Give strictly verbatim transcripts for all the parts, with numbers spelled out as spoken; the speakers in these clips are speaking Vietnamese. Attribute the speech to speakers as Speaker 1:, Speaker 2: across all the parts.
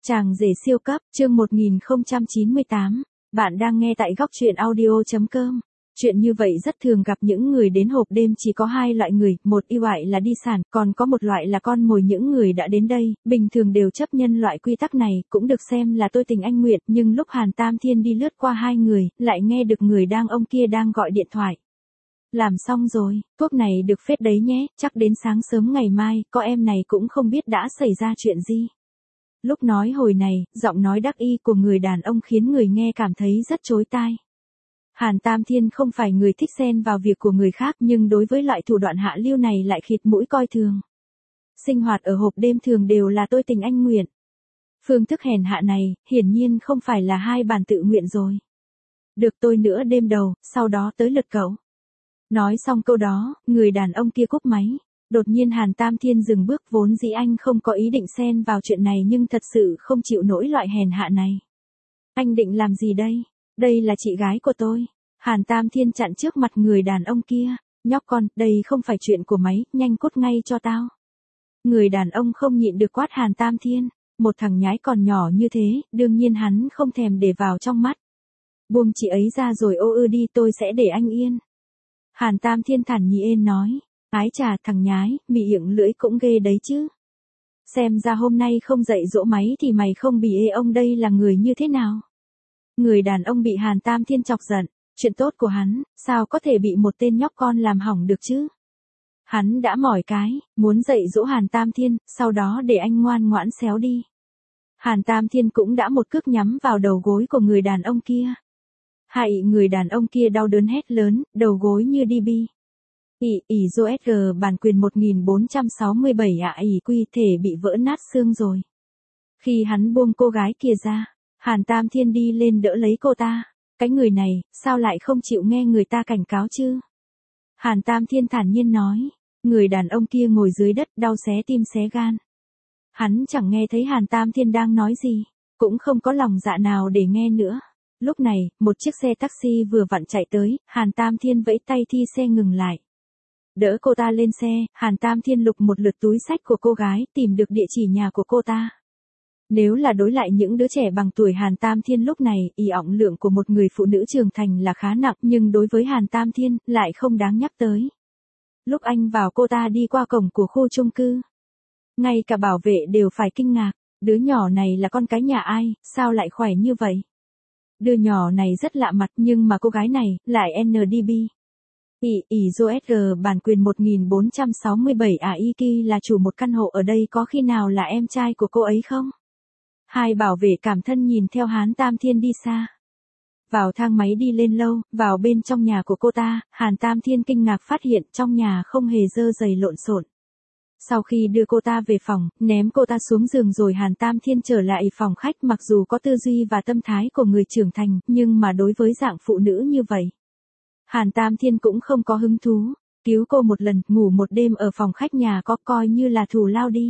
Speaker 1: Chàng rể siêu cấp, chương một nghìn không trăm chín mươi tám. Bạn đang nghe tại góc truyện audio chấm com. Chuyện như vậy rất thường gặp những người đến hộp đêm, chỉ có hai loại người, một y loại là đi sàn, còn có một loại là con mồi. Những người đã đến đây, bình thường đều chấp nhân loại quy tắc này, cũng được xem là tôi tình anh nguyện, nhưng lúc Hàn Tam Thiên đi lướt qua hai người, lại nghe được người đang ông kia đang gọi điện thoại. Làm xong rồi, thuốc này được phết đấy nhé, chắc đến sáng sớm ngày mai, có em này cũng không biết đã xảy ra chuyện gì. Lúc nói hồi này, giọng nói đắc ý của người đàn ông khiến người nghe cảm thấy rất chói tai. Hàn Tam Thiên không phải người thích xen vào việc của người khác, nhưng đối với loại thủ đoạn hạ lưu này lại khịt mũi coi thường. Sinh hoạt ở hộp đêm thường đều là tôi tình anh nguyện. Phương thức hèn hạ này, hiển nhiên không phải là hai bàn tự nguyện rồi. Được tôi nữa đêm đầu, sau đó tới lượt cậu. Nói xong câu đó, người đàn ông kia cúp máy. Đột nhiên Hàn Tam Thiên dừng bước, vốn dĩ anh không có ý định xen vào chuyện này nhưng thật sự không chịu nổi loại hèn hạ này. Anh định làm gì đây? Đây là chị gái của tôi. Hàn Tam Thiên chặn trước mặt người đàn ông kia. Nhóc con, đây không phải chuyện của máy, nhanh cút ngay cho tao. Người đàn ông không nhịn được quát Hàn Tam Thiên. Một thằng nhái còn nhỏ như thế, đương nhiên hắn không thèm để vào trong mắt. Buông chị ấy ra rồi ô ư đi, tôi sẽ để anh yên. Hàn Tam Thiên thản nhiên nói. Ái chà, thằng nhái, mị miệng lưỡi cũng ghê đấy chứ. Xem ra hôm nay không dạy dỗ máy thì mày không bị ê. Ông đây là người như thế nào? Người đàn ông bị Hàn Tam Thiên chọc giận. Chuyện tốt của hắn, sao có thể bị một tên nhóc con làm hỏng được chứ? Hắn đã mỏi cái, muốn dạy dỗ Hàn Tam Thiên, sau đó để anh ngoan ngoãn xéo đi. Hàn Tam Thiên cũng đã một cước nhắm vào đầu gối của người đàn ông kia. Hại, người đàn ông kia đau đớn hét lớn, đầu gối như đi bi. Ỷ, ỷ dô ét giê bản quyền một nghìn bốn trăm sáu mươi bảy ạ à, ỷ quy thể bị vỡ nát xương rồi. Khi hắn buông cô gái kia ra, Hàn Tam Thiên đi lên đỡ lấy cô ta. Cái người này, sao lại không chịu nghe người ta cảnh cáo chứ? Hàn Tam Thiên thản nhiên nói. Người đàn ông kia ngồi dưới đất đau xé tim xé gan. Hắn chẳng nghe thấy Hàn Tam Thiên đang nói gì, cũng không có lòng dạ nào để nghe nữa. Lúc này, một chiếc xe taxi vừa vặn chạy tới, Hàn Tam Thiên vẫy tay thi xe ngừng lại. Đỡ cô ta lên xe, Hàn Tam Thiên lục một lượt túi xách của cô gái, tìm được địa chỉ nhà của cô ta. Nếu là đối lại những đứa trẻ bằng tuổi Hàn Tam Thiên lúc này, ỷ ọng lượng của một người phụ nữ trưởng thành là khá nặng, nhưng đối với Hàn Tam Thiên, lại không đáng nhắc tới. Lúc anh vào, cô ta đi qua cổng của khu chung cư. Ngay cả bảo vệ đều phải kinh ngạc, đứa nhỏ này là con cái nhà ai, sao lại khỏe như vậy? Đứa nhỏ này rất lạ mặt, nhưng mà cô gái này, lại en đê bê. ỷ, ỷ dô ét giê bản quyền một nghìn bốn trăm sáu mươi bảy ạ à, Iki là chủ một căn hộ ở đây, có khi nào là em trai của cô ấy không? Hai bảo vệ cảm thân nhìn theo Hàn Tam Thiên đi xa. Vào thang máy đi lên lâu, vào bên trong nhà của cô ta, Hàn Tam Thiên kinh ngạc phát hiện trong nhà không hề dơ giày lộn xộn. Sau khi đưa cô ta về phòng, ném cô ta xuống giường rồi Hàn Tam Thiên trở lại phòng khách. Mặc dù có tư duy và tâm thái của người trưởng thành, nhưng mà đối với dạng phụ nữ như vậy, Hàn Tam Thiên cũng không có hứng thú. Cứu cô một lần, ngủ một đêm ở phòng khách nhà có coi như là thù lao đi.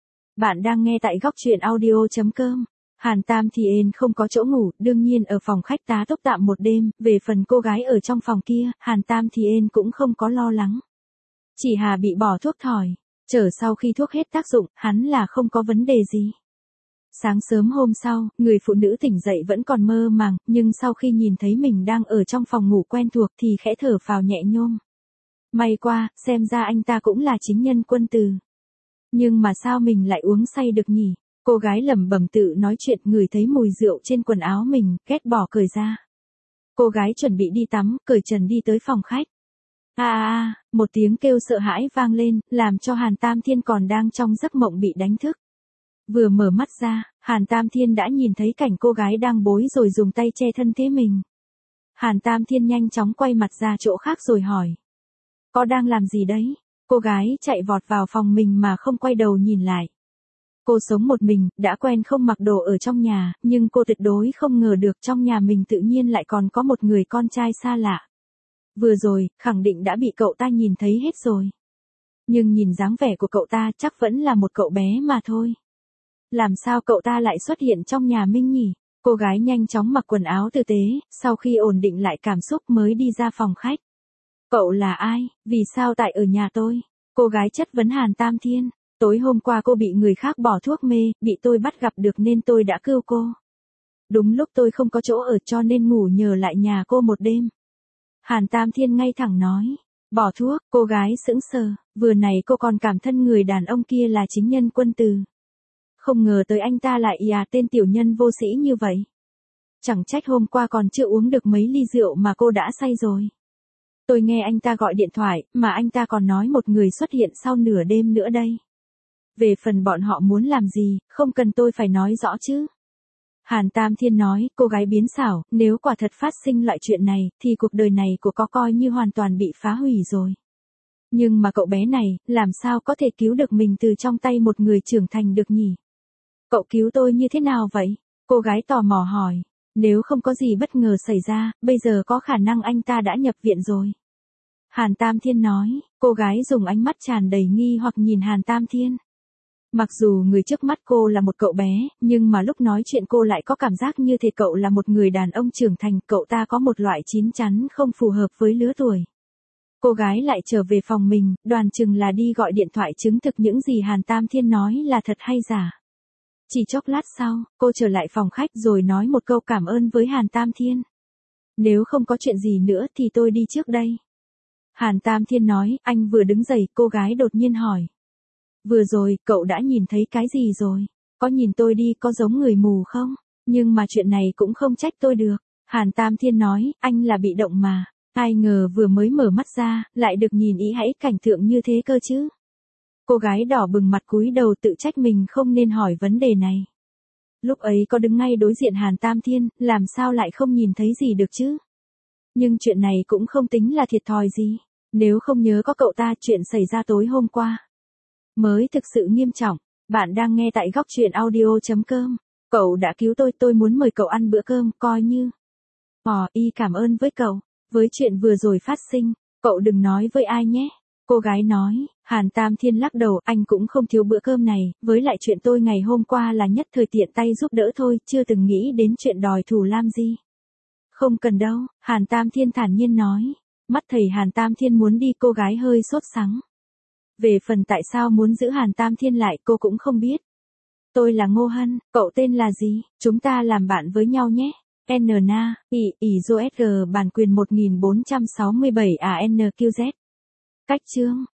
Speaker 1: Bạn đang nghe tại góc truyện audio chấm com. Hàn Tam Thiên không có chỗ ngủ, đương nhiên ở phòng khách tá túc tạm một đêm. Về phần cô gái ở trong phòng kia, Hàn Tam Thiên cũng không có lo lắng. Chỉ hà bị bỏ thuốc thỏi. Chờ sau khi thuốc hết tác dụng, hắn là không có vấn đề gì. Sáng sớm hôm sau, người phụ nữ tỉnh dậy vẫn còn mơ màng, nhưng sau khi nhìn thấy mình đang ở trong phòng ngủ quen thuộc thì khẽ thở phào nhẹ nhõm. May qua, xem ra anh ta cũng là chính nhân quân tử. Nhưng mà sao mình lại uống say được nhỉ? Cô gái lẩm bẩm tự nói chuyện, ngửi thấy mùi rượu trên quần áo mình, ghét bỏ cởi ra. Cô gái chuẩn bị đi tắm, cởi trần đi tới phòng khách. À à, một tiếng kêu sợ hãi vang lên, làm cho Hàn Tam Thiên còn đang trong giấc mộng bị đánh thức. Vừa mở mắt ra, Hàn Tam Thiên đã nhìn thấy cảnh cô gái đang bối rồi dùng tay che thân thế mình. Hàn Tam Thiên nhanh chóng quay mặt ra chỗ khác rồi hỏi. Có đang làm gì đấy? Cô gái chạy vọt vào phòng mình mà không quay đầu nhìn lại. Cô sống một mình, đã quen không mặc đồ ở trong nhà, nhưng cô tuyệt đối không ngờ được trong nhà mình tự nhiên lại còn có một người con trai xa lạ. Vừa rồi, khẳng định đã bị cậu ta nhìn thấy hết rồi. Nhưng nhìn dáng vẻ của cậu ta chắc vẫn là một cậu bé mà thôi. Làm sao cậu ta lại xuất hiện trong nhà mình nhỉ? Cô gái nhanh chóng mặc quần áo tử tế, sau khi ổn định lại cảm xúc mới đi ra phòng khách. Cậu là ai? Vì sao tại ở nhà tôi? Cô gái chất vấn Hàn Tam Thiên. Tối hôm qua cô bị người khác bỏ thuốc mê, bị tôi bắt gặp được nên tôi đã cứu cô. Đúng lúc tôi không có chỗ ở cho nên ngủ nhờ lại nhà cô một đêm. Hàn Tam Thiên ngay thẳng nói. Bỏ thuốc, cô gái sững sờ, vừa này cô còn cảm thân người đàn ông kia là chính nhân quân từ. Không ngờ tới anh ta lại à tên tiểu nhân vô sĩ như vậy. Chẳng trách hôm qua còn chưa uống được mấy ly rượu mà cô đã say rồi. Tôi nghe anh ta gọi điện thoại, mà anh ta còn nói một người xuất hiện sau nửa đêm nữa đây. Về phần bọn họ muốn làm gì, không cần tôi phải nói rõ chứ. Hàn Tam Thiên nói, cô gái biến xảo, nếu quả thật phát sinh loại chuyện này, thì cuộc đời này của có coi như hoàn toàn bị phá hủy rồi. Nhưng mà cậu bé này, làm sao có thể cứu được mình từ trong tay một người trưởng thành được nhỉ? Cậu cứu tôi như thế nào vậy? Cô gái tò mò hỏi. Nếu không có gì bất ngờ xảy ra, bây giờ có khả năng anh ta đã nhập viện rồi. Hàn Tam Thiên nói, cô gái dùng ánh mắt tràn đầy nghi hoặc nhìn Hàn Tam Thiên. Mặc dù người trước mắt cô là một cậu bé, nhưng mà lúc nói chuyện cô lại có cảm giác như thể cậu là một người đàn ông trưởng thành, cậu ta có một loại chín chắn không phù hợp với lứa tuổi. Cô gái lại trở về phòng mình, đoán chừng là đi gọi điện thoại chứng thực những gì Hàn Tam Thiên nói là thật hay giả. Chỉ chốc lát sau, cô trở lại phòng khách rồi nói một câu cảm ơn với Hàn Tam Thiên. Nếu không có chuyện gì nữa thì tôi đi trước đây. Hàn Tam Thiên nói, anh vừa đứng dậy, cô gái đột nhiên hỏi. Vừa rồi, cậu đã nhìn thấy cái gì rồi? Có nhìn tôi đi có giống người mù không? Nhưng mà chuyện này cũng không trách tôi được. Hàn Tam Thiên nói, anh là bị động mà. Ai ngờ vừa mới mở mắt ra, lại được nhìn ý hãy cảnh tượng như thế cơ chứ. Cô gái đỏ bừng mặt cúi đầu tự trách mình không nên hỏi vấn đề này. Lúc ấy có đứng ngay đối diện Hàn Tam Thiên, làm sao lại không nhìn thấy gì được chứ? Nhưng chuyện này cũng không tính là thiệt thòi gì. Nếu không nhớ có cậu ta chuyện xảy ra tối hôm qua mới thực sự nghiêm trọng. Bạn đang nghe tại góc truyện audio chấm com. Cậu đã cứu tôi, tôi muốn mời cậu ăn bữa cơm, coi như. Ồ, y cảm ơn với cậu. Với chuyện vừa rồi phát sinh, cậu đừng nói với ai nhé. Cô gái nói, Hàn Tam Thiên lắc đầu, anh cũng không thiếu bữa cơm này, với lại chuyện tôi ngày hôm qua là nhất thời tiện tay giúp đỡ thôi, chưa từng nghĩ đến chuyện đòi thù làm gì. Không cần đâu, Hàn Tam Thiên thản nhiên nói. Mắt thầy Hàn Tam Thiên muốn đi, cô gái hơi sốt sắng. Về phần tại sao muốn giữ Hàn Tam Thiên lại cô cũng không biết. Tôi là Ngô Hân, cậu tên là gì? Chúng ta làm bạn với nhau nhé. N N A, I, I, D O S G bản quyền một nghìn bốn trăm sáu mươi bảy A N Q Z. Cách chương.